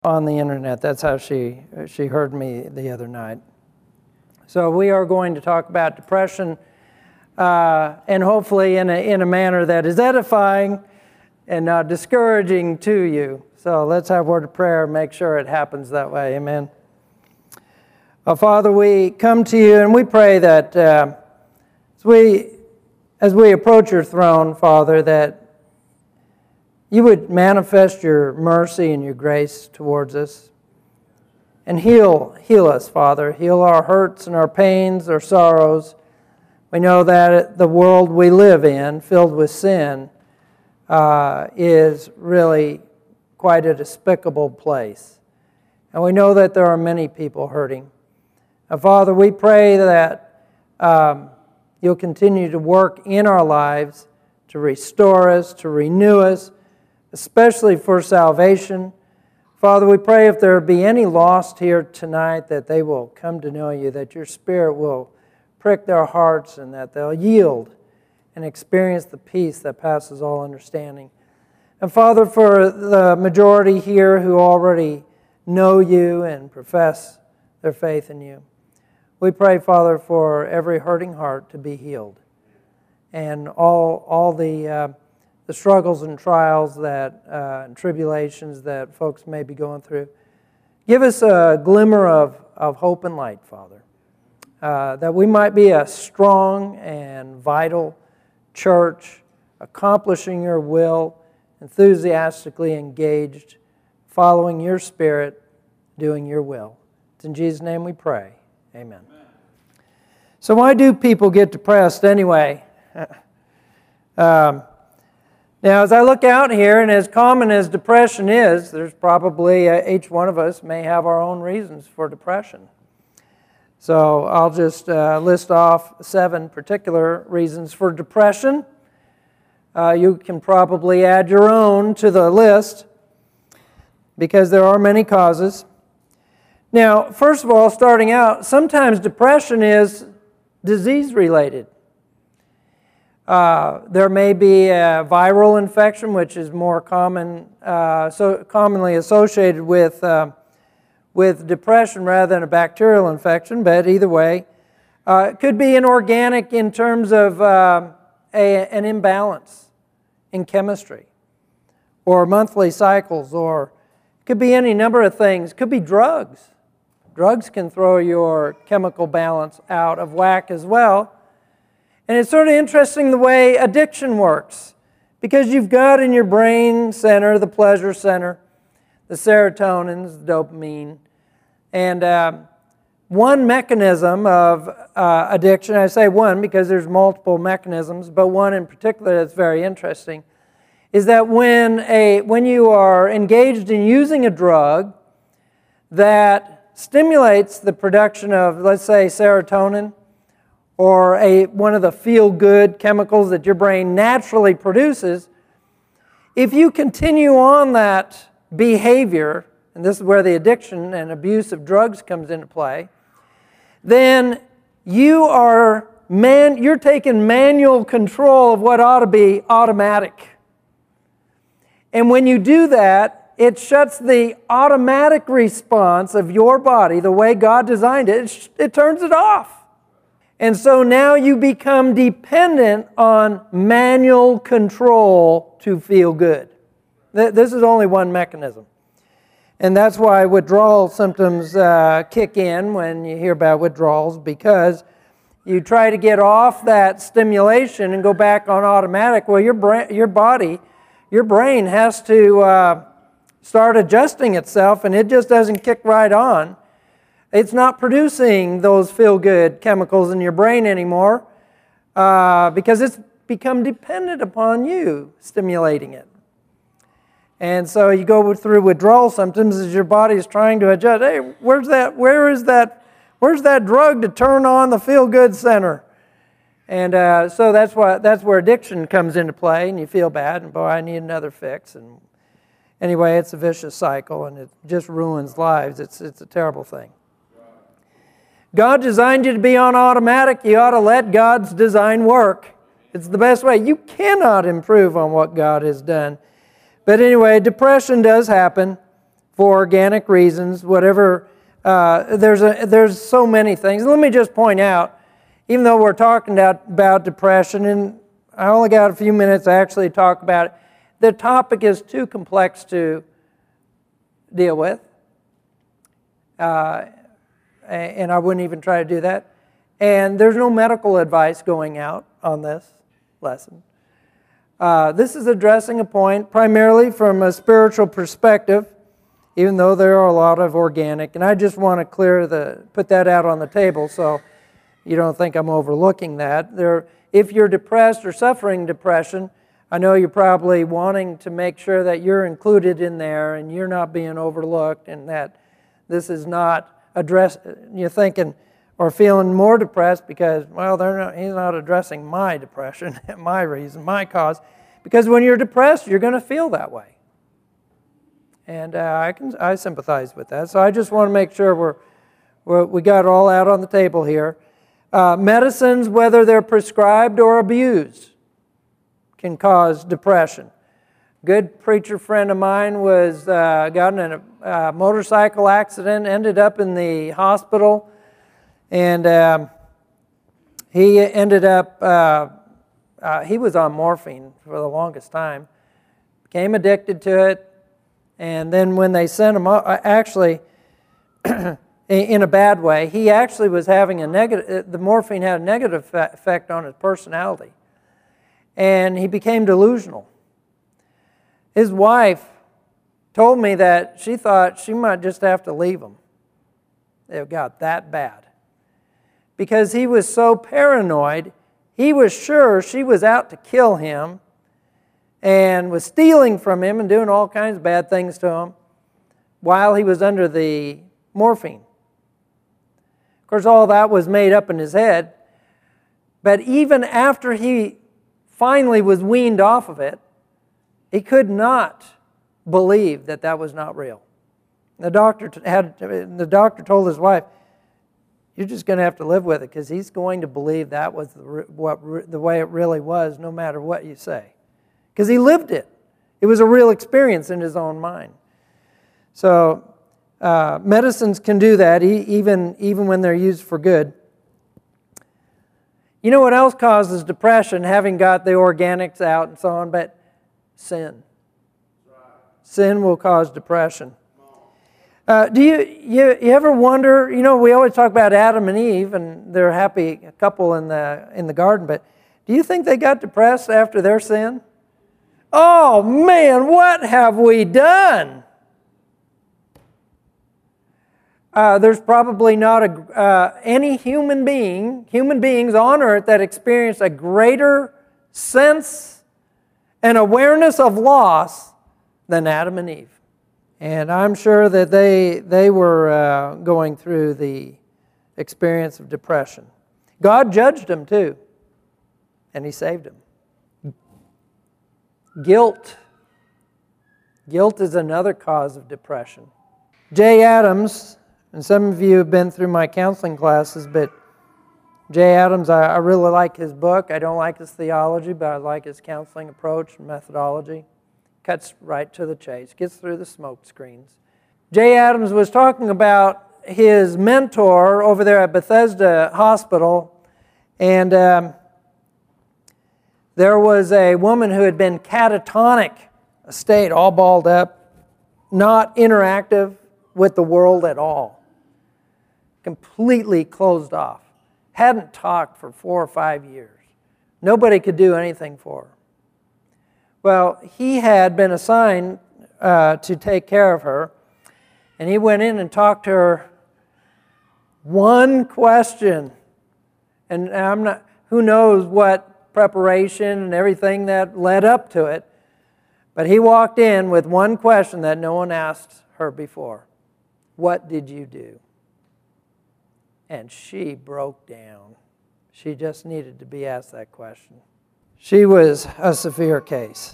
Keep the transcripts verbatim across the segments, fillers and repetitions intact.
on the internet. That's how she she heard me the other night. So we are going to talk about depression, uh, and hopefully in a in a manner that is edifying and not discouraging to you. So let's have a word of prayer and make sure it happens that way. Amen. Uh, Father, we come to you and we pray that uh, as we as we approach your throne, Father, that you would manifest your mercy and your grace towards us. And heal, heal us, Father. Heal our hurts and our pains, our sorrows. We know that the world we live in, filled with sin, uh, is really quite a despicable place. And we know that there are many people hurting. And Father, we pray that um, you'll continue to work in our lives to restore us, to renew us, especially for salvation. Father, we pray if there be any lost here tonight, that they will come to know you, that your Spirit will prick their hearts and that they'll yield and experience the peace that passes all understanding. And Father, for the majority here who already know you and profess their faith in you, we pray, Father, for every hurting heart to be healed, and all all the uh, the struggles and trials that uh, and tribulations that folks may be going through. Give us a glimmer of, of hope and light, Father, uh, that we might be a strong and vital church, accomplishing your will, enthusiastically engaged, following your Spirit, doing your will. It's in Jesus' name we pray. Amen. Amen. So why do people get depressed anyway? um, Now, as I look out here, and as common as depression is, there's probably, uh, each one of us may have our own reasons for depression. So I'll just uh, list off seven particular reasons for depression. Uh, you can probably add your own to the list, because there are many causes. Now, first of all, starting out, sometimes depression is disease-related. Uh, there may be a viral infection, which is more common, uh, so commonly associated with uh, with depression rather than a bacterial infection. But either way, uh, it could be an organic in terms of uh, a, an imbalance in chemistry, or monthly cycles, or it could be any number of things. It could be drugs. Drugs can throw your chemical balance out of whack as well. And it's sort of interesting the way addiction works, because you've got in your brain center, the pleasure center, the serotonins, the dopamine, and uh, one mechanism of uh, addiction, I say one because there's multiple mechanisms, but one in particular that's very interesting, is that when a when you are engaged in using a drug that stimulates the production of, let's say, serotonin, or a one of the feel-good chemicals that your brain naturally produces, if you continue on that behavior, and this is where the addiction and abuse of drugs comes into play, then you are man, you're taking manual control of what ought to be automatic. And when you do that, it shuts the automatic response of your body, the way God designed it, it, it turns it off. And so now you become dependent on manual control to feel good. This is only one mechanism. And that's why withdrawal symptoms uh, kick in when you hear about withdrawals, because you try to get off that stimulation and go back on automatic. Well, your brain, your body, your brain has to uh, start adjusting itself, and it just doesn't kick right on. It's not producing those feel-good chemicals in your brain anymore uh, because it's become dependent upon you stimulating it. And so you go through withdrawal symptoms as your body is trying to adjust. Hey, where's that? Where is that? Where's that drug to turn on the feel-good center? And uh, so that's why that's where addiction comes into play, and you feel bad, and boy, I need another fix. And anyway, it's a vicious cycle, and it just ruins lives. It's it's a terrible thing. God designed you to be on automatic. You ought to let God's design work. It's the best way. You cannot improve on what God has done. But anyway, depression does happen for organic reasons, whatever. Uh, there's, a, there's so many things. Let me just point out, even though we're talking about, about depression, and I only got a few minutes to actually talk about it, the topic is too complex to deal with. Uh, and I wouldn't even try to do that. And there's no medical advice going out on this lesson. Uh, this is addressing a point primarily from a spiritual perspective, even though there are a lot of organic. And I just want to clear the, put that out on the table so you don't think I'm overlooking that. There, if you're depressed or suffering depression, I know you're probably wanting to make sure that you're included in there and you're not being overlooked, and that this is not addressed. You're thinking or feeling more depressed because, well, they're not, he's not addressing my depression, my reason, my cause. Because when you're depressed, you're going to feel that way. And uh, I can I sympathize with that. So I just want to make sure we're, we're we got it all out on the table here. Uh, medicines, whether they're prescribed or abused, can cause depression. Good preacher friend of mine was uh, got in a uh, motorcycle accident, ended up in the hospital, and um, he ended up, uh, uh, he was on morphine for the longest time, became addicted to it, and then when they sent him, uh, actually, in a bad way, he actually was having a negative, the morphine had a negative effect on his personality, and he became delusional. His wife told me that she thought she might just have to leave him. It got that bad. Because he was so paranoid, he was sure she was out to kill him and was stealing from him and doing all kinds of bad things to him while he was under the morphine. Of course, all that was made up in his head. But even after he finally was weaned off of it, he could not believe that that was not real. The doctor had the doctor told his wife, "You're just going to have to live with it because he's going to believe that was the, what the way it really was, no matter what you say." Because he lived it. It was a real experience in his own mind. So uh, medicines can do that, even even when they're used for good. You know what else causes depression? Having got the organics out and so on, but sin. Sin will cause depression. Uh, do you, you you ever wonder, you know, we always talk about Adam and Eve, and they're a happy couple in the in the garden, but do you think they got depressed after their sin? Oh man, what have we done? Uh, there's probably not a, uh, any human being, human beings on earth that experience a greater sense and awareness of loss than Adam and Eve. And I'm sure that they, they were uh, going through the experience of depression. God judged them too, and He saved them. Guilt. Guilt is another cause of depression. Jay Adams, and some of you have been through my counseling classes, but Jay Adams, I, I really like his book. I don't like his theology, but I like his counseling approach and methodology. Cuts right to the chase, gets through the smoke screens. Jay Adams was talking about his mentor over there at Bethesda Hospital, and um, there was a woman who had been catatonic, a state all balled up, not interactive with the world at all, completely closed off. Hadn't talked for four or five years. Nobody could do anything for her. Well, he had been assigned uh, to take care of her, and he went in and talked to her one question. And I'm not, who knows what preparation and everything that led up to it, but he walked in with one question that no one asked her before. What did you do? And she broke down. She just needed to be asked that question. She was a severe case.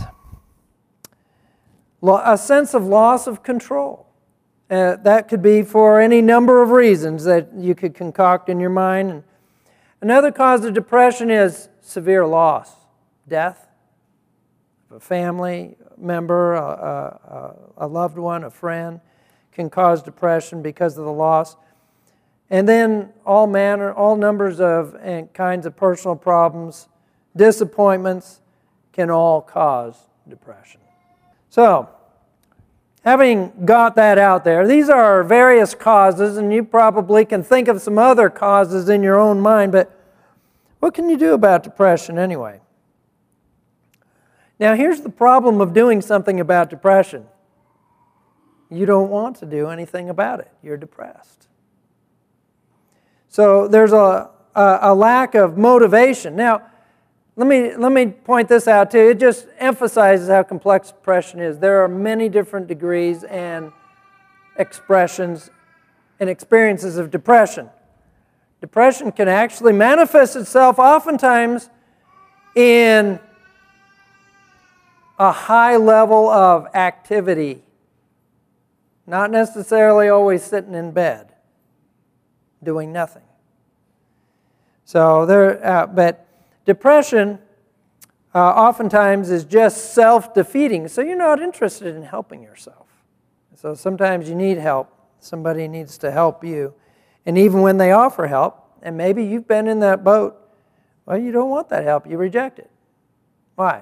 A sense of loss of control. Uh, that could be for any number of reasons that you could concoct in your mind. And another cause of depression is severe loss, death of a family member, a, a, a loved one, a friend. can cause depression because of the loss. And then all manner, all numbers of and kinds of personal problems, disappointments can all cause depression. So, having got that out there, these are various causes, and you probably can think of some other causes in your own mind, but what can you do about depression anyway? Now, here's the problem of doing something about depression. You don't want to do anything about it. You're depressed. So there's a, a, a lack of motivation. Now, let me, let me point this out too. It just emphasizes how complex depression is. There are many different degrees and expressions and experiences of depression. Depression can actually manifest itself oftentimes in a high level of activity, not necessarily always sitting in bed doing nothing. So there, uh, but depression uh, oftentimes is just self-defeating, so you're not interested in helping yourself. So sometimes you need help. Somebody needs to help you. And even when they offer help, and maybe you've been in that boat, well, you don't want that help. You reject it. Why?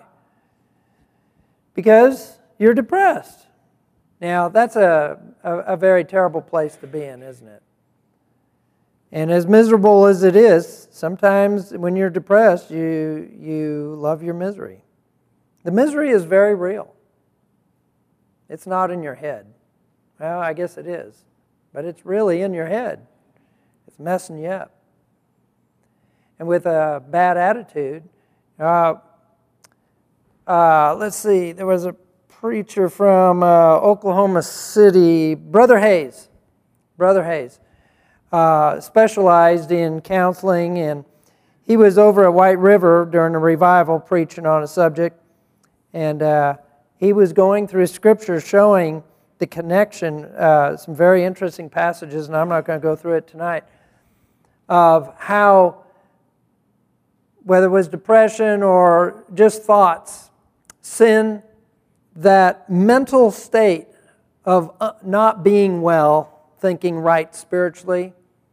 Because you're depressed. Now, that's a, a, a very terrible place to be in, isn't it? And as miserable as it is, sometimes when you're depressed, you, you love your misery. The misery is very real. It's not in your head. Well, I guess it is. But it's really in your head. It's messing you up. And with a bad attitude, uh, uh, let's see, there was a preacher from uh, Oklahoma City, Brother Hayes. Brother Hayes. Uh, specialized in counseling, and he was over at White River during a revival preaching on a subject, and uh, he was going through Scripture showing the connection, uh, some very interesting passages, and I'm not going to go through it tonight, of how, whether it was depression or just thoughts, sin, that mental state of uh, not being well, thinking right spiritually,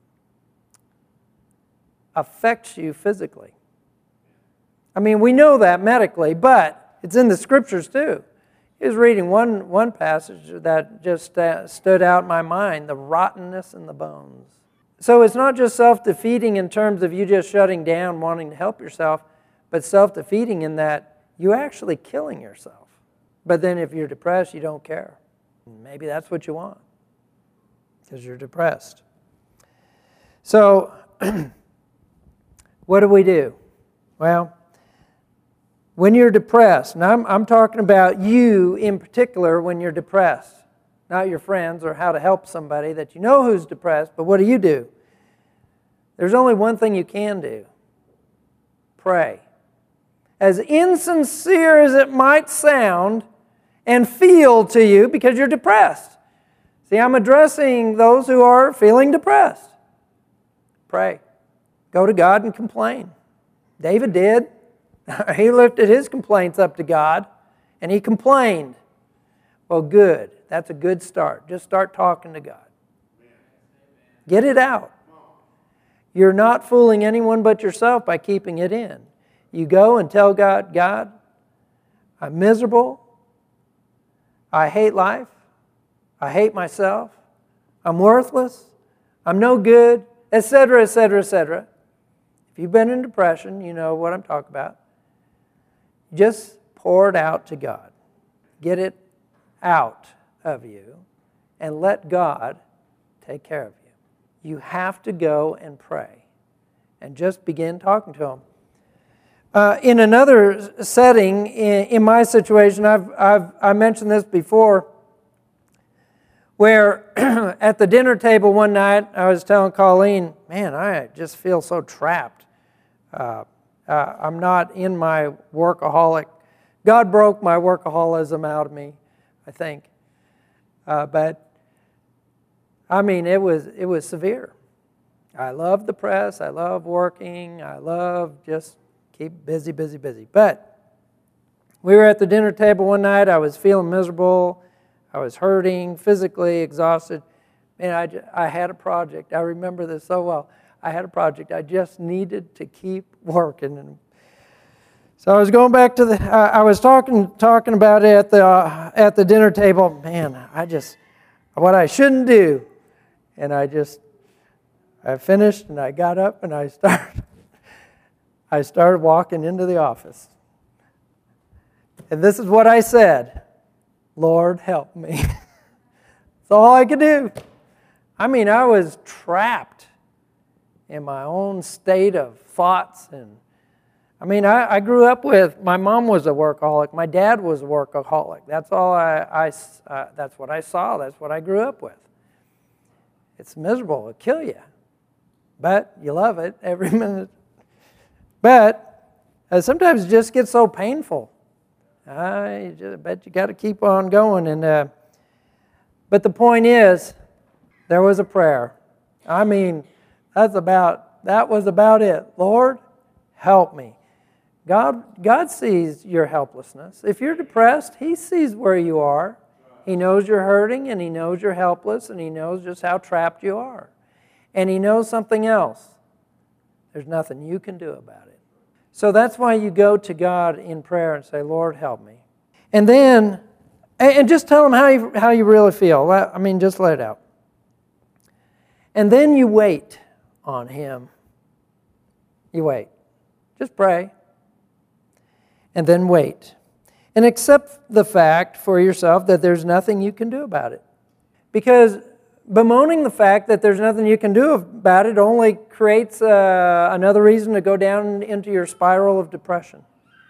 affects you physically. I mean, we know that medically, but it's in the Scriptures too. He was reading one, one passage that just uh, stood out in my mind, the rottenness in the bones. So it's not just self-defeating in terms of you just shutting down, wanting to help yourself, but self-defeating in that you're actually killing yourself. But then if you're depressed, you don't care. Maybe that's what you want, because you're depressed. So, what do we do? Well, when you're depressed, and I'm, I'm talking about you in particular when you're depressed, not your friends or how to help somebody that you know who's depressed, but what do you do? There's only one thing you can do. Pray. As insincere as it might sound and feel to you because you're depressed. See, I'm addressing those who are feeling depressed. Pray. Go to God and complain. David did. He lifted his complaints up to God, and he complained. Well, good. That's a good start. Just start talking to God. Get it out. You're not fooling anyone but yourself by keeping it in. You go and tell God, God, I'm miserable. I hate life. I hate myself. I'm worthless. I'm no good, et cetera, et cetera, et cetera. If you've been in depression, you know what I'm talking about. Just pour it out to God. Get it out of you and let God take care of you. You have to go and pray and just begin talking to Him. Uh, in another setting, in, in my situation, I've, I've I mentioned this before, where at the dinner table one night, I was telling Colleen, man, I just feel so trapped. Uh, uh, I'm not in my workaholic. God broke my workaholism out of me, I think. Uh, but, I mean, it was it was severe. I love the press. I love working. I love just keep busy, busy, busy. But we were at the dinner table one night. I was feeling miserable. I was hurting, physically exhausted. And I, ju- I had a project. I remember this so well. I had a project. I just needed to keep working. And so I was going back to the, uh, I was talking talking about it at the, uh, at the dinner table. Man, I just, what I shouldn't do. And I just, I finished and I got up and I started, I started walking into the office. And this is what I said: Lord, help me. That's all I could do. I mean, I was trapped in my own state of thoughts. And I mean, I, I grew up with, my mom was a workaholic. My dad was a workaholic. That's all I, I uh, that's what I saw. That's what I grew up with. It's miserable. It'll kill you. But you love it every minute. But uh, sometimes it just gets so painful. I just bet you got to keep on going. And uh, but the point is, there was a prayer. I mean, that's about that was about it. Lord, help me. God, God sees your helplessness. If you're depressed, He sees where you are. He knows you're hurting, and He knows you're helpless, and He knows just how trapped you are. And He knows something else. There's nothing you can do about it. So that's why you go to God in prayer and say, Lord, help me. And then, and just tell Him how you, how you really feel. I mean, just let it out. And then you wait on Him. You wait. Just pray. And then wait. And accept the fact for yourself that there's nothing you can do about it. Because bemoaning the fact that there's nothing you can do about it only creates uh, another reason to go down into your spiral of depression.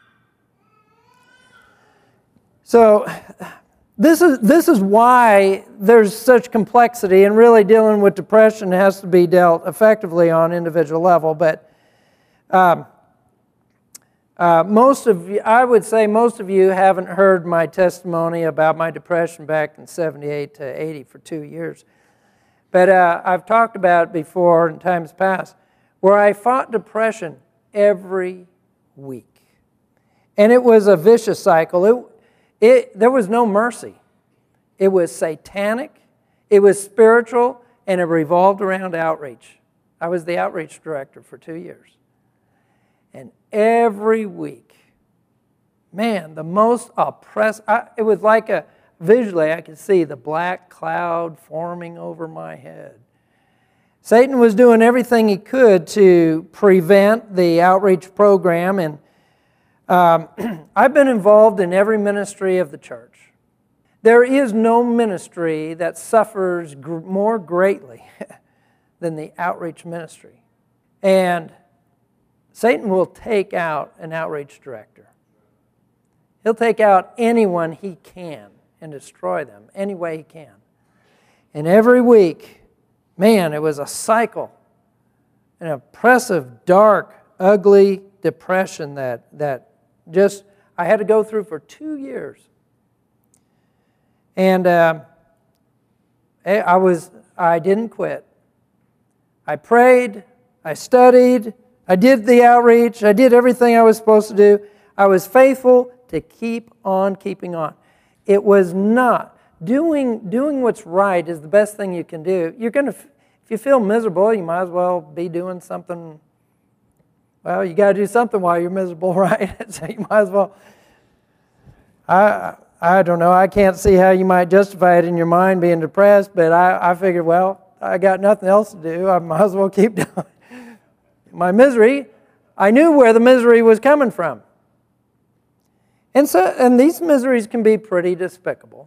So this is this is why there's such complexity, and really dealing with depression has to be dealt effectively on individual level. But um, uh, most of you, I would say most of you haven't heard my testimony about my depression back in seventy-eight to eighty for two years. But uh, I've talked about it before in times past, where I fought depression every week. And it was a vicious cycle. It, it, there was no mercy. It was satanic, it was spiritual, and it revolved around outreach. I was the outreach director for two years. And every week, man, the most oppressive, I, it was like a, visually, I could see the black cloud forming over my head. Satan was doing everything he could to prevent the outreach program, and um, I've been involved in every ministry of the church. There is no ministry that suffers gr- more greatly than the outreach ministry. And Satan will take out an outreach director. He'll take out anyone he can and destroy them any way he can. And every week, man, it was a cycle, an oppressive, dark, ugly depression that, that just I had to go through for two years. And uh, I was, I didn't quit. I prayed, I studied, I did the outreach, I did everything I was supposed to do. I was faithful to keep on keeping on. It was not. Doing, doing what's right is the best thing you can do. You're going to, if you feel miserable, you might as well be doing something. Well, you got to do something while you're miserable, right? So you might as well. I I don't know. I can't see how you might justify it in your mind being depressed, but I, I figured, well, I got nothing else to do. I might as well keep doing my misery. I knew where the misery was coming from. And so, and these miseries can be pretty despicable.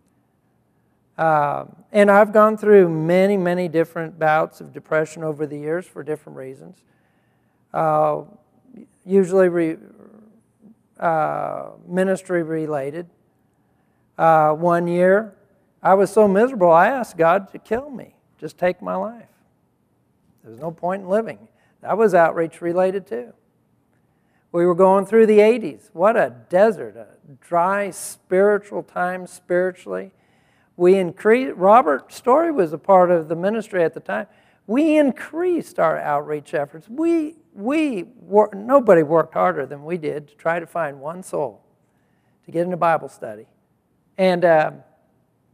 Uh, and I've gone through many, many different bouts of depression over the years for different reasons. Uh, usually re, uh, ministry related. Uh, one year, I was so miserable, I asked God to kill me, just take my life. There's no point in living. That was outreach related too. We were going through the eighties. What a desert, a dry spiritual time spiritually. We increased, Robert Story was a part of the ministry at the time. We increased our outreach efforts. We, we wor- nobody worked harder than we did to try to find one soul to get into Bible study. And uh,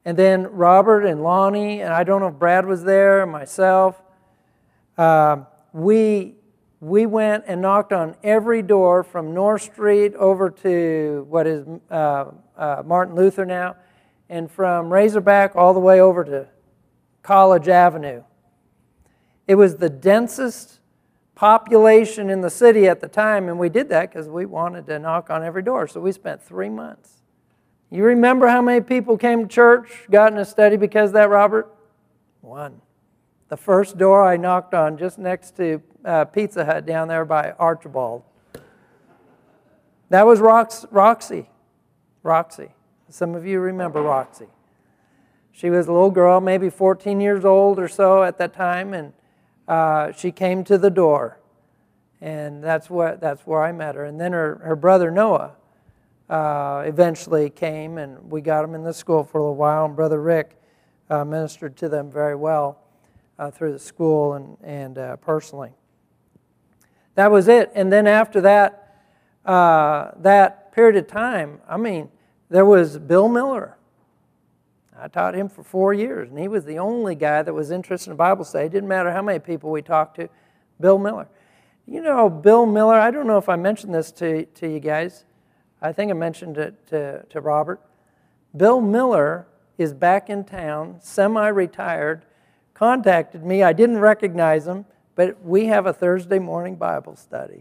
And then Robert and Lonnie, and I don't know if Brad was there, and myself, uh, we, we went and knocked on every door from North Street over to what is uh, uh, Martin Luther now, and from Razorback all the way over to College Avenue. It was the densest population in the city at the time, and we did that because we wanted to knock on every door. So we spent three months. You remember how many people came to church, got in a study because of that, Robert? One. The first door I knocked on just next to uh, Pizza Hut down there by Archibald. That was Rox- Roxy. Roxy. Some of you remember Roxy. She was a little girl, maybe fourteen years old or so at that time, and uh, she came to the door. And that's what that's where I met her. And then her, her brother Noah uh, eventually came, and we got him in the school for a little while, and Brother Rick uh, ministered to them very well uh, through the school and, and uh, personally. That was it. And then after that, uh, that period of time, I mean, there was Bill Miller. I taught him for four years, and he was the only guy that was interested in Bible study. It didn't matter how many people we talked to. Bill Miller. You know, Bill Miller, I don't know if I mentioned this to, to you guys. I think I mentioned it to, to Robert. Bill Miller is back in town, semi-retired, contacted me. I didn't recognize him, but we have a Thursday morning Bible study.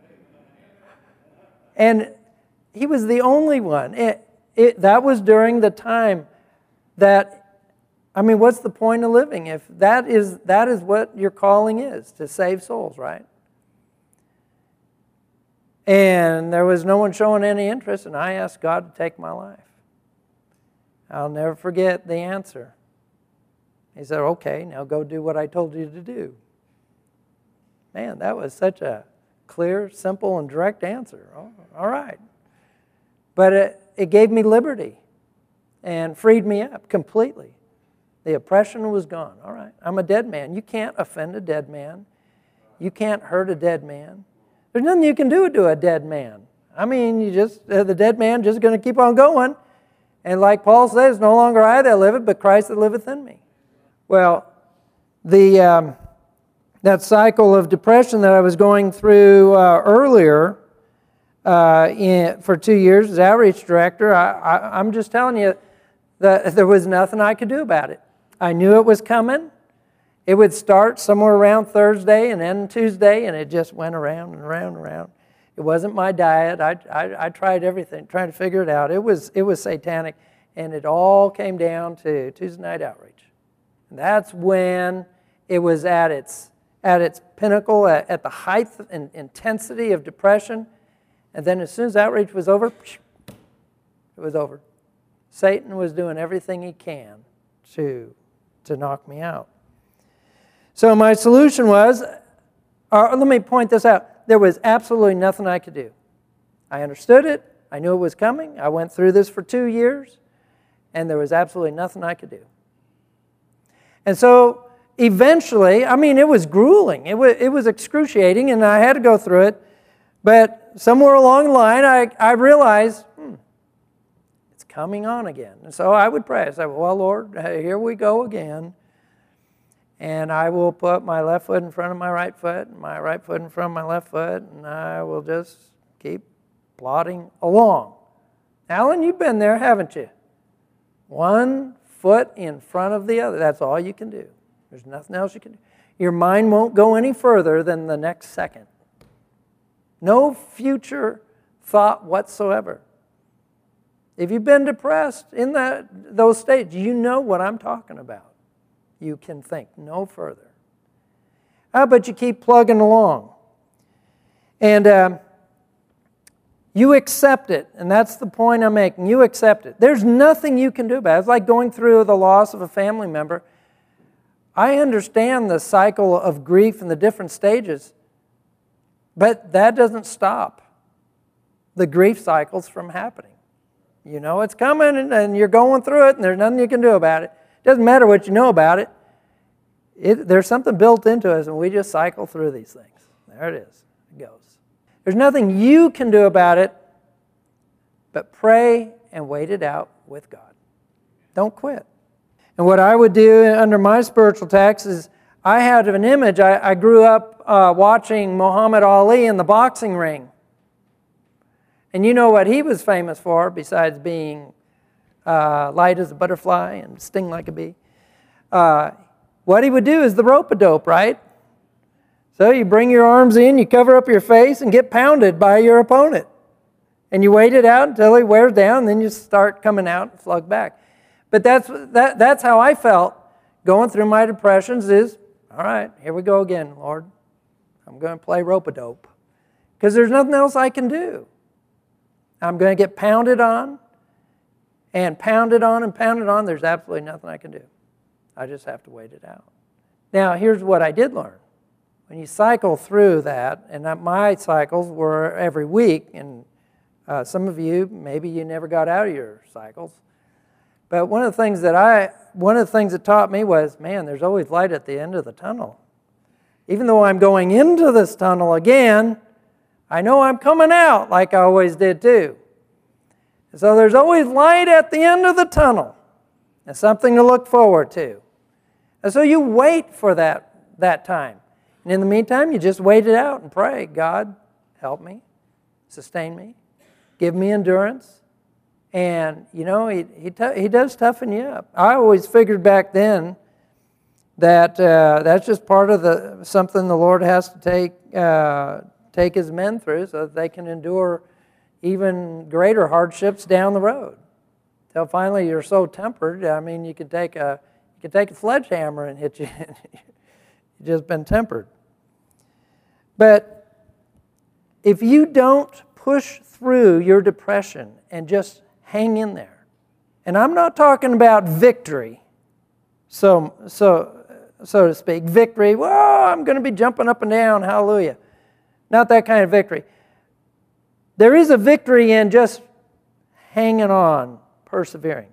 And he was the only one. It, it, that was during the time that, I mean, what's the point of living if that is that is what your calling is, to save souls, right? And there was no one showing any interest, and I asked God to take my life. I'll never forget the answer. He said, okay, now go do what I told you to do. Man, that was such a clear, simple, and direct answer. Oh, all right. But it, it gave me liberty and freed me up completely. The oppression was gone. All right, I'm a dead man. You can't offend a dead man. You can't hurt a dead man. There's nothing you can do to a dead man. I mean, you just uh, the dead man just going to keep on going. And like Paul says, no longer I that liveth, but Christ that liveth in me. Well, the um, that cycle of depression that I was going through uh, earlier uh, in, for two years as outreach director, I, I, I'm just telling you that there was nothing I could do about it. I knew it was coming. It would start somewhere around Thursday and end Tuesday, and it just went around and around and around. It wasn't my diet. I, I, I tried everything, trying to figure it out. It was, it was satanic, and it all came down to Tuesday night outreach. And that's when it was at its, at its pinnacle, at, at the height and intensity of depression. And then as soon as outreach was over, it was over. Satan was doing everything he can to, to knock me out. So my solution was, or let me point this out, there was absolutely nothing I could do. I understood it. I knew it was coming. I went through this for two years, and there was absolutely nothing I could do. And so eventually, I mean, it was grueling. It was, it was excruciating, and I had to go through it. But somewhere along the line, I, I realized, hmm, it's coming on again. And so I would pray. I said, well, Lord, here we go again. And I will put my left foot in front of my right foot, and my right foot in front of my left foot, and I will just keep plodding along. Alan, you've been there, haven't you? One foot in front of the other. That's all you can do. There's nothing else you can do. Your mind won't go any further than the next second. No future thought whatsoever. If you've been depressed in that those states, you know what I'm talking about. You can think no further. How about you keep plugging along? And um, you accept it, and that's the point I'm making. You accept it. There's nothing you can do about it. It's like going through the loss of a family member. I understand the cycle of grief and the different stages, but that doesn't stop the grief cycles from happening. You know it's coming, and, and you're going through it, and there's nothing you can do about it. It doesn't matter what you know about it. it. There's something built into us, and we just cycle through these things. There it is. It goes. There's nothing you can do about it, but pray and wait it out with God. Don't quit. And what I would do under my spiritual text is I had an image. I, I grew up uh, watching Muhammad Ali in the boxing ring. And you know what he was famous for, besides being uh, light as a butterfly and sting like a bee? Uh, what he would do is the rope-a-dope, right? So you bring your arms in, you cover up your face, and get pounded by your opponent. And you wait it out until he wears down, and then you start coming out and slug back. But that's, that, that's how I felt going through my depressions is, all right, here we go again, Lord. I'm going to play rope-a-dope. Because there's nothing else I can do. I'm going to get pounded on, and pounded on, and pounded on. There's absolutely nothing I can do. I just have to wait it out. Now, here's what I did learn. When you cycle through that, and my cycles were every week, and uh, some of you, maybe you never got out of your cycles. But one of the things that I, one of the things that taught me was, man, there's always light at the end of the tunnel. Even though I'm going into this tunnel again, I know I'm coming out like I always did too. So there's always light at the end of the tunnel and something to look forward to. And so you wait for that, that time. And in the meantime, you just wait it out and pray, God, help me, sustain me, give me endurance. And, you know, he, he, t- he does toughen you up. I always figured back then that uh, that's just part of the something the Lord has to take uh, take His men through so that they can endure even greater hardships down the road. Till finally you're so tempered, I mean, you could take a you could take a sledgehammer and hit you. You've just been tempered. But if you don't push through your depression and just hang in there, and I'm not talking about victory, so so so to speak, victory, well, I'm going to be jumping up and down, hallelujah. Not that kind of victory. There is a victory in just hanging on, persevering.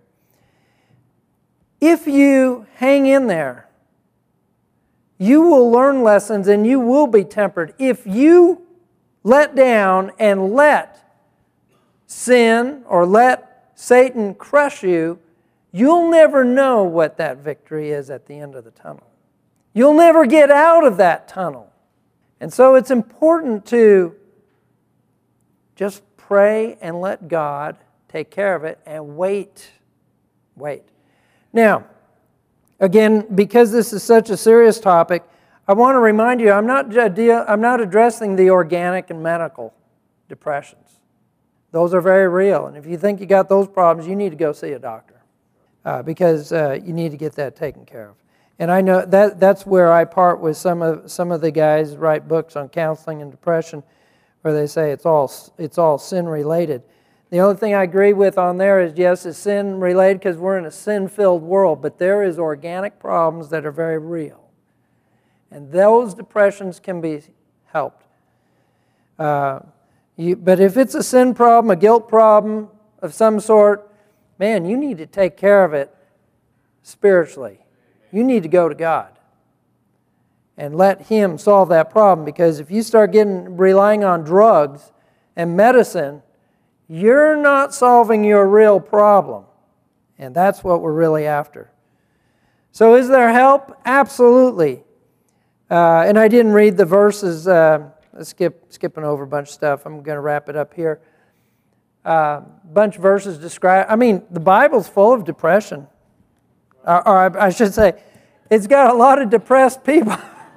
If you hang in there, you will learn lessons and you will be tempered. If you let down and let sin or let Satan crush you, you'll never know what that victory is at the end of the tunnel. You'll never get out of that tunnel. And so it's important to just pray and let God take care of it and wait. Wait. Now, again, because this is such a serious topic, I want to remind you, I'm not, I'm not addressing the organic and medical depressions. Those are very real. And if you think you got those problems, you need to go see a doctor uh, because uh, you need to get that taken care of. And I know that that's where I part with some of some of the guys who write books on counseling and depression, where they say it's all it's all sin related. The only thing I agree with on there is yes, it's sin related because we're in a sin-filled world, but there is organic problems that are very real, and those depressions can be helped. Uh, you, but if it's a sin problem, a guilt problem of some sort, man, you need to take care of it spiritually. You need to go to God and let Him solve that problem, because if you start getting relying on drugs and medicine, you're not solving your real problem. And that's what we're really after. So is there help? Absolutely. Uh, and I didn't read the verses. Uh, let's skip, skipping over a bunch of stuff. I'm going to wrap it up here. A uh, bunch of verses describe, I mean, the Bible's full of depression. Or, or I should say, it's got a lot of depressed people.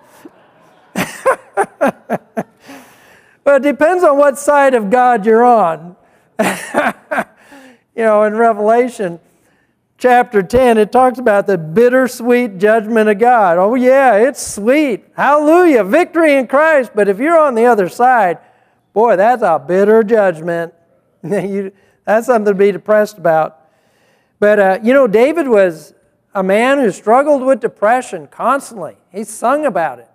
But it depends on what side of God you're on. You know, in Revelation chapter ten, it talks about the bittersweet judgment of God. Oh yeah, it's sweet. Hallelujah, victory in Christ. But if you're on the other side, boy, that's a bitter judgment. you, that's something to be depressed about. But, uh, you know, David was a man who struggled with depression constantly. He sung about it.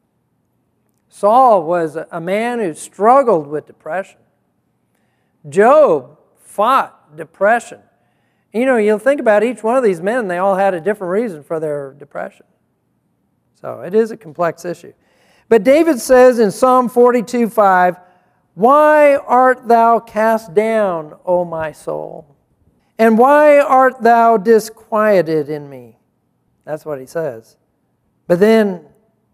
Saul was a man who struggled with depression. Job fought depression. You know, you'll think about each one of these men, they all had a different reason for their depression. So it is a complex issue. But David says in Psalm forty-two five, "Why art thou cast down, O my soul? And why art thou disquieted in me? That's what he says. But then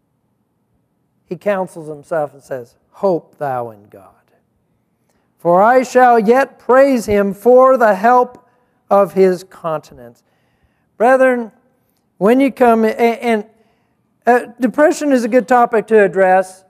he counsels himself and says, hope thou in God. For I shall yet praise him for the help of his countenance. Brethren, when you come, and, and uh, depression is a good topic to address.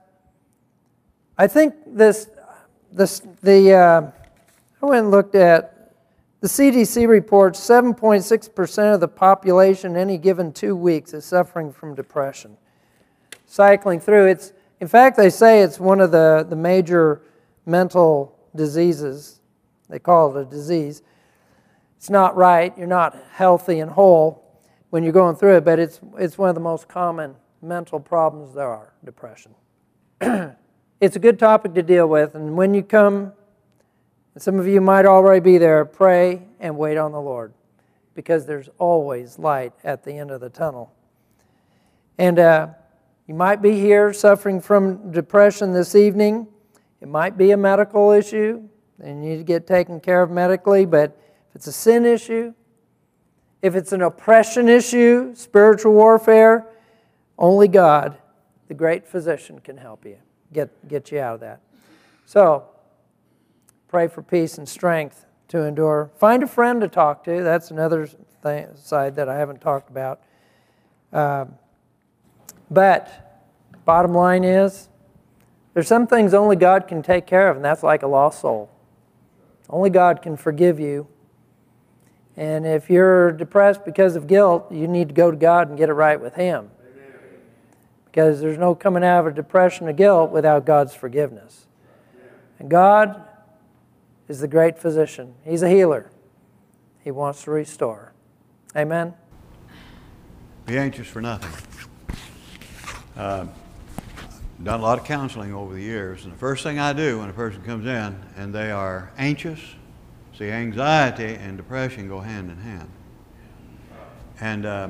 I think this, this the, uh, I went and looked at the C D C reports seven point six percent of the population any given two weeks is suffering from depression. Cycling through, it's, in fact, they say it's one of the, the major mental diseases. They call it a disease. It's not right. You're not healthy and whole when you're going through it, but it's it's one of the most common mental problems there are, depression. It's a good topic to deal with, and when you come, some of you might already be there, pray and wait on the Lord, because there's always light at the end of the tunnel. And uh, you might be here suffering from depression this evening. It might be a medical issue, and you need to get taken care of medically, but if it's a sin issue, if it's an oppression issue, spiritual warfare, only God, the great physician, can help you, get, get you out of that. So, pray for peace and strength to endure. Find a friend to talk to. That's another thing, side that I haven't talked about. Um, but, bottom line is, there's some things only God can take care of, and that's like a lost soul. Only God can forgive you. And if you're depressed because of guilt, you need to go to God and get it right with Him. Amen. Because there's no coming out of a depression or guilt without God's forgiveness. And God is the great physician. He's a healer. He wants to restore. Amen? Be anxious for nothing. Uh, done a lot of counseling over the years, and the first thing I do when a person comes in and they are anxious, see, anxiety and depression go hand in hand. And uh,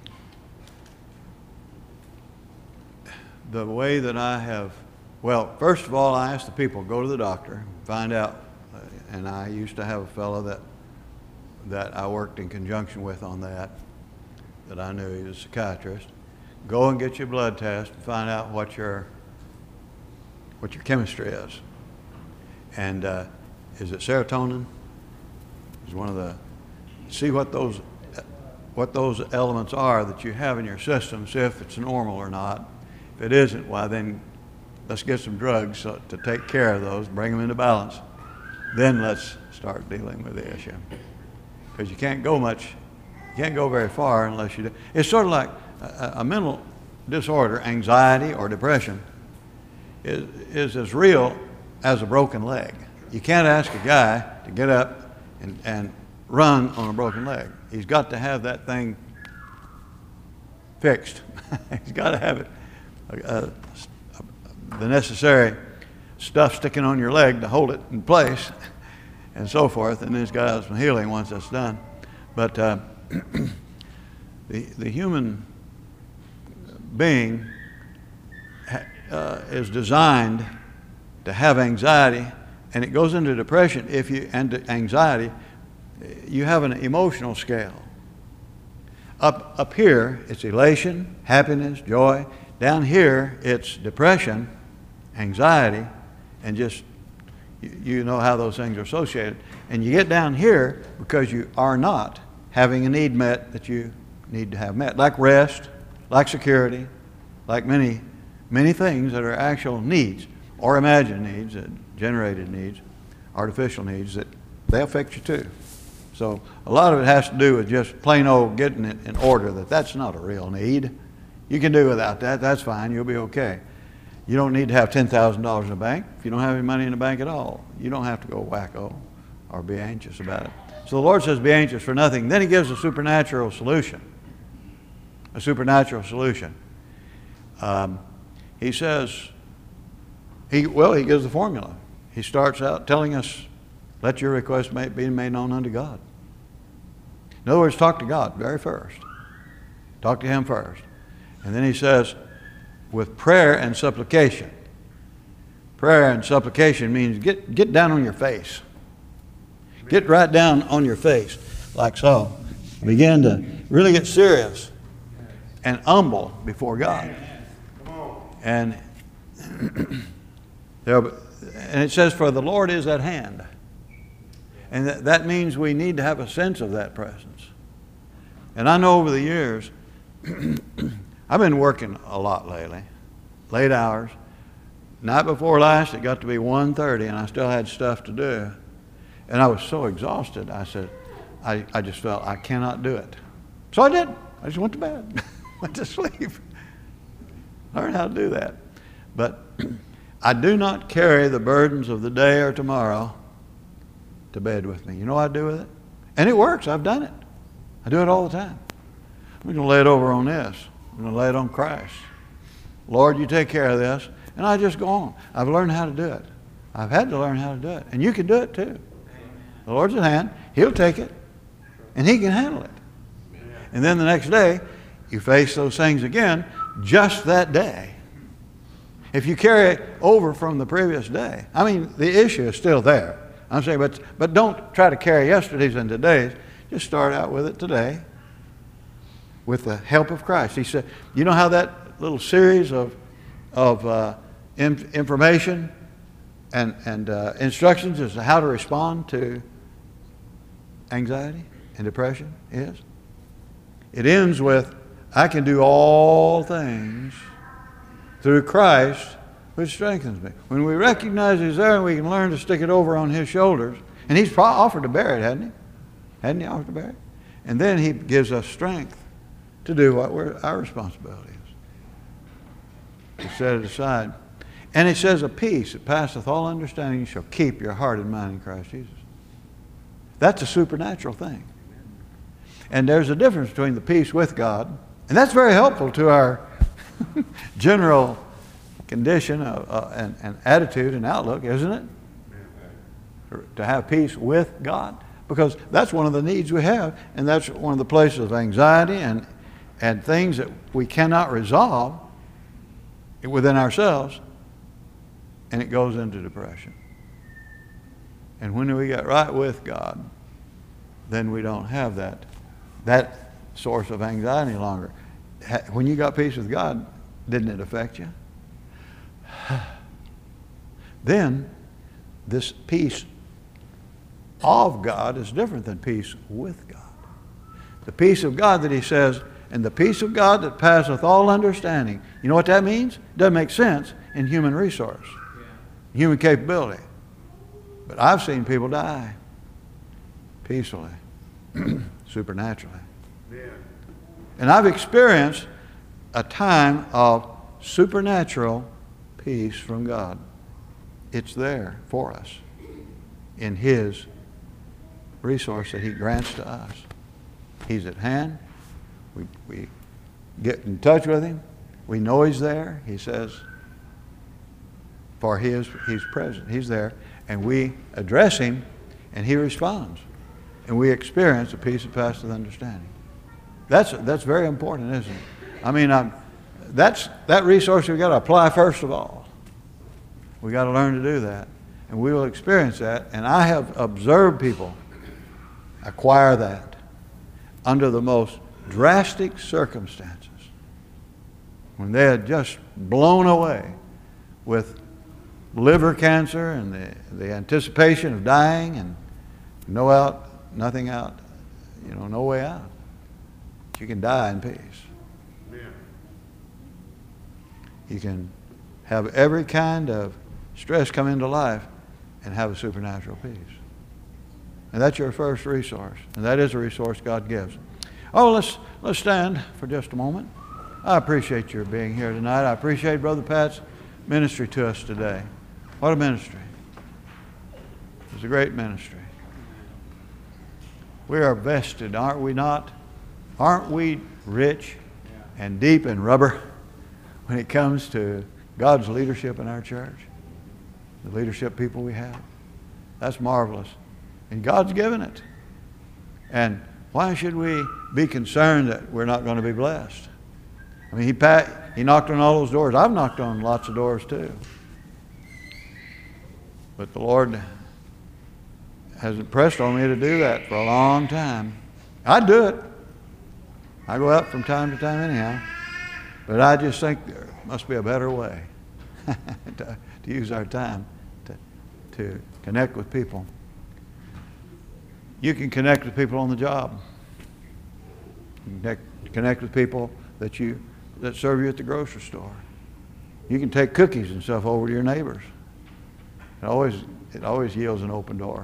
the way that I have, well, first of all, I ask the people, go to the doctor, find out, uh, and I used to have a fellow that that I worked in conjunction with on that, that I knew he was a psychiatrist. Go and get your blood test and find out what your what your chemistry is. And uh, is it serotonin? Is one of the, see what those what those elements are that you have in your system, see if it's normal or not. If it isn't, why then let's get some drugs so, to take care of those, bring them into balance. Then let's start dealing with the issue. Because you can't go much, you can't go very far unless you do. It's sort of like a, a mental disorder, anxiety or depression, is, is as real as a broken leg. You can't ask a guy to get up and, and run on a broken leg. He's got to have that thing fixed. He's got to have it, uh, the necessary stuff sticking on your leg to hold it in place and so forth, and then he's got to have some healing once that's done. But uh, the, the human being uh, is designed to have anxiety, and it goes into depression if you, and anxiety, you have an emotional scale. Up, up here, it's elation, happiness, joy. Down here, it's depression, anxiety, and just, you, you know how those things are associated. And you get down here because you are not having a need met that you need to have met, like rest, like security, like many, many things that are actual needs, or imagined needs, uh, generated needs, artificial needs, that they affect you too. So a lot of it has to do with just plain old getting it in order, that that's not a real need. You can do without that, that's fine, you'll be okay. You don't need to have ten thousand dollars in the bank. If you don't have any money in the bank at all, you don't have to go wacko or be anxious about it. So the Lord says, be anxious for nothing. Then He gives a supernatural solution. A supernatural solution. Um, he says, he well, He gives the formula. He starts out telling us, let your requests be made known unto God. In other words, talk to God very first. Talk to Him first. And then He says, with prayer and supplication. Prayer and supplication means get, get down on your face. Get right down on your face, like so. Begin to really get serious and humble before God. And there, and it says, for the Lord is at hand. And that, that means we need to have a sense of that presence. And I know over the years, I've been working a lot lately, late hours. Night before last, it got to be one thirty, and I still had stuff to do. And I was so exhausted, I said, I, I just felt I cannot do it. So I did. I just went to bed, went to sleep. Learned how to do that. But I do not carry the burdens of the day or tomorrow to bed with me. You know what I do with it? And it works. I've done it. I do it all the time. I'm going to lay it over on this. I'm going to lay it on Christ. Lord, you take care of this. And I just go on. I've learned how to do it. I've had to learn how to do it. And you can do it too. The Lord's at hand. He'll take it. And He can handle it. And then the next day, you face those things again, just that day. If you carry it over from the previous day, I mean, the issue is still there. I'm saying, but, but don't try to carry yesterday's and today's. Just start out with it today with the help of Christ. He said, you know how that little series of, of uh, in, information and, and uh, instructions as to how to respond to anxiety and depression is? It ends with, I can do all things through Christ which strengthens me. When we recognize He's there and we can learn to stick it over on His shoulders, and He's offered to bear it, hadn't He? Hadn't He offered to bear it? And then He gives us strength to do what we're, our responsibility is. To set it aside. And it says, a peace that passeth all understanding shall keep your heart and mind in Christ Jesus. That's a supernatural thing. And there's a difference between the peace with God, and that's very helpful to our general condition of, uh, and, and attitude and outlook, isn't it? To have peace with God, because that's one of the needs we have, and that's one of the places of anxiety and, and things that we cannot resolve within ourselves, and it goes into depression. And when we get right with God, then we don't have that, that source of anxiety any longer. When you got peace with God, didn't it affect you? Then this peace of God is different than peace with God. The peace of God that He says, and the peace of God that passeth all understanding. You know what that means? It doesn't make sense in human resource, yeah. Human capability. But I've seen people die peacefully, supernaturally. Yeah. And I've experienced a time of supernatural peace from God. It's there for us in His resource that He grants to us. He's at hand. We, we get in touch with Him. We know He's there. He says, for He is, He's present. He's there. And we address Him, and He responds. And we experience a peace that passeth understanding. That's, that's very important, isn't it? I mean, I'm, that's, that resource we've got to apply first of all. We've got to learn to do that. And we will experience that. And I have observed people acquire that under the most drastic circumstances, when they had just blown away with liver cancer and the, the anticipation of dying and no out, nothing out, you know, no way out. You can die in peace. Yeah. You can have every kind of stress come into life and have a supernatural peace. And that's your first resource. And that is a resource God gives. Oh, let's, let's stand for just a moment. I appreciate your being here tonight. I appreciate Brother Pat's ministry to us today. What a ministry. It's a great ministry. We are vested, aren't we not? Aren't we rich and deep in rubber when it comes to God's leadership in our church? The leadership people we have. That's marvelous. And God's given it. And why should we be concerned that we're not going to be blessed? I mean, he, pat, he knocked on all those doors. I've knocked on lots of doors too. But the Lord has impressed on me to do that for a long time. I'd do it. I go out from time to time anyhow. But I just think there must be a better way to, to use our time to, to connect with people. You can connect with people on the job. You can connect, connect with people that you that serve you at the grocery store. You can take cookies and stuff over to your neighbors. It always it always yields an open door.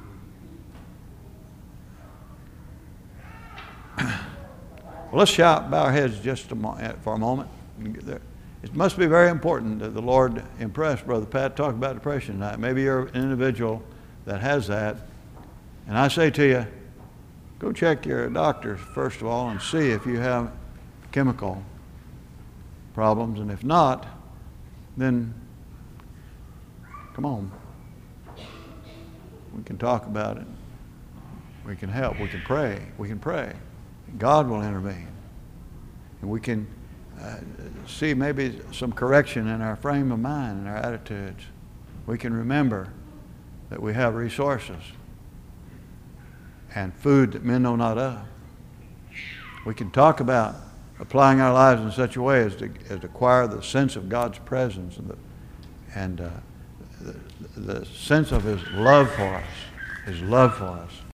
Well, let's shout, bow our heads just a mo- for a moment. It must be very important that the Lord impressed Brother Pat talk about depression tonight. Maybe you're an individual that has that. And I say to you, go check your doctor first of all and see if you have chemical problems. And if not, then come on. We can talk about it. We can help. We can pray. We can pray. God will intervene. And we can uh, see maybe some correction in our frame of mind and our attitudes. We can remember that we have resources and food that men know not of. We can talk about applying our lives in such a way as to, as to acquire the sense of God's presence and, the, and uh, the, the sense of His love for us, His love for us.